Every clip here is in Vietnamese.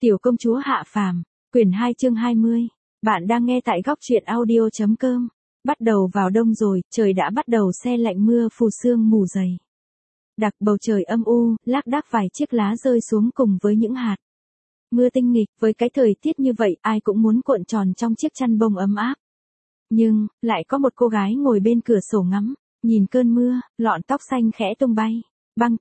Tiểu công chúa hạ phàm, quyển 2 chương 20. Bạn đang nghe tại góc truyện audio.com. Bắt đầu vào đông rồi, trời đã bắt đầu se lạnh, mưa phùn sương mù dày. Đặc bầu trời âm u, lác đác vài chiếc lá rơi xuống cùng với những hạt mưa tinh nghịch. Với cái thời tiết như vậy, ai cũng muốn cuộn tròn trong chiếc chăn bông ấm áp. Nhưng, lại có một cô gái ngồi bên cửa sổ ngắm, nhìn cơn mưa, lọn tóc xanh khẽ tung bay. Băng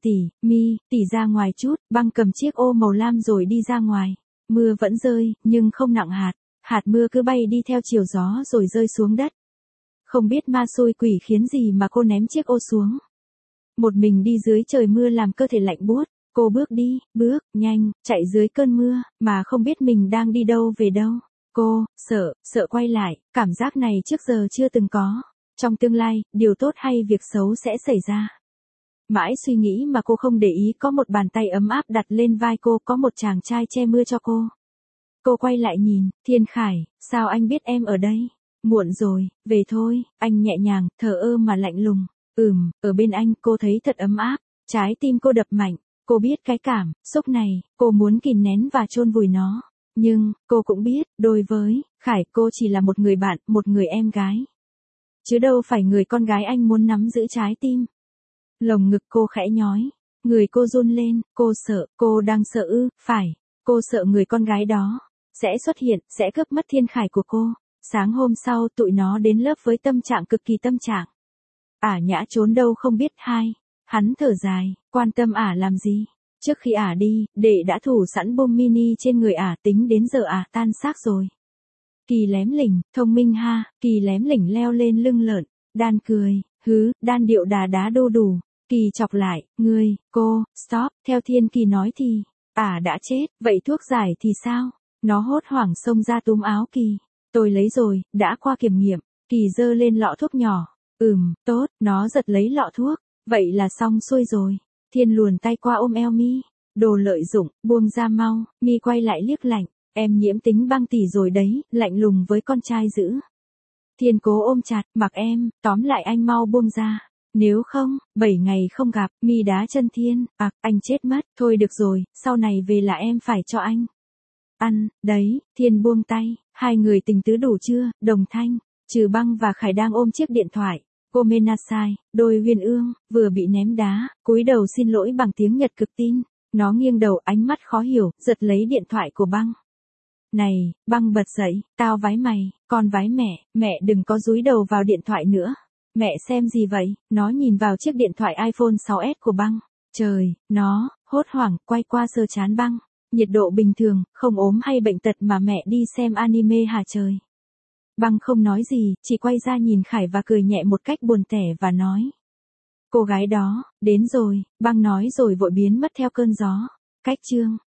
tỷ ra ngoài chút, băng cầm chiếc ô màu lam rồi đi ra ngoài. Mưa vẫn rơi, nhưng không nặng hạt. Hạt mưa cứ bay đi theo chiều gió rồi rơi xuống đất. Không biết ma xui quỷ khiến gì mà cô ném chiếc ô xuống. Một mình đi dưới trời mưa làm cơ thể lạnh buốt. Cô bước nhanh, chạy dưới cơn mưa, mà không biết mình đang đi đâu về đâu. Cô, sợ quay lại, cảm giác này trước giờ chưa từng có. Trong tương lai, điều tốt hay việc xấu sẽ xảy ra. Mãi suy nghĩ mà cô không để ý có một bàn tay ấm áp đặt lên vai cô, có một chàng trai che mưa cho cô. Cô quay lại nhìn, Thiên Khải, sao anh biết em ở đây? Muộn rồi, về thôi, anh nhẹ nhàng, thờ ơ mà lạnh lùng. Ở bên anh cô thấy thật ấm áp, trái tim cô đập mạnh, cô biết cái cảm xúc này, cô muốn kìm nén và chôn vùi nó. Nhưng, cô cũng biết, đối với Khải cô chỉ là một người bạn, một người em gái. Chứ đâu phải người con gái anh muốn nắm giữ trái tim. Lồng ngực cô khẽ nhói, người cô run lên, cô sợ, cô đang sợ ư, phải, cô sợ người con gái đó sẽ xuất hiện, sẽ cướp mất Thiên Khải của cô. Sáng hôm sau tụi nó đến lớp với tâm trạng cực kỳ tâm trạng. Nhã trốn đâu không biết hai. Hắn thở dài, quan tâm làm gì? Trước khi đi, đệ đã thủ sẵn bom mini trên người tính đến giờ tan xác rồi. Kỳ lém lỉnh, thông minh ha, Kỳ lém lỉnh leo lên lưng lợn, Đan cười, Đan điệu đà đá đô đủ. Kỳ chọc lại, cô, stop, theo Thiên Kỳ nói thì, đã chết, vậy thuốc giải thì sao? Nó hốt hoảng xông ra túm áo Kỳ. Tôi lấy rồi, đã qua kiểm nghiệm. Kỳ giơ lên lọ thuốc nhỏ. Tốt, nó giật lấy lọ thuốc. Vậy là xong xuôi rồi. Thiên luồn tay qua ôm eo Mi. Đồ lợi dụng, buông ra mau. Mi quay lại liếc lạnh. Em nhiễm tính băng tỷ rồi đấy, lạnh lùng với con trai dữ. Thiên cố ôm chặt, mặc em, tóm lại anh mau buông ra. Nếu không, 7 ngày không gặp, Mi đá chân Thiên, anh chết mất, thôi được rồi, sau này về là em phải cho anh ăn, đấy. Thiên buông tay, hai người tình tứ đủ chưa? Đồng Thanh, Trừ Băng và Khải đang ôm chiếc điện thoại. Cô Menasai, đôi Huyền Ương, vừa bị ném đá, cúi đầu xin lỗi bằng tiếng Nhật cực tin. Nó nghiêng đầu, ánh mắt khó hiểu, giật lấy điện thoại của Băng. Này, Băng bật dậy, tao vái mày, con vái mẹ đừng có dúi đầu vào điện thoại nữa. Mẹ xem gì vậy? Nó nhìn vào chiếc điện thoại iPhone 6s của Băng. Trời, nó, hốt hoảng, quay qua sờ trán Băng. Nhiệt độ bình thường, không ốm hay bệnh tật mà mẹ đi xem anime hả trời. Băng không nói gì, chỉ quay ra nhìn Khải và cười nhẹ một cách buồn tẻ và nói. Cô gái đó, đến rồi, Băng nói rồi vội biến mất theo cơn gió. Cách chương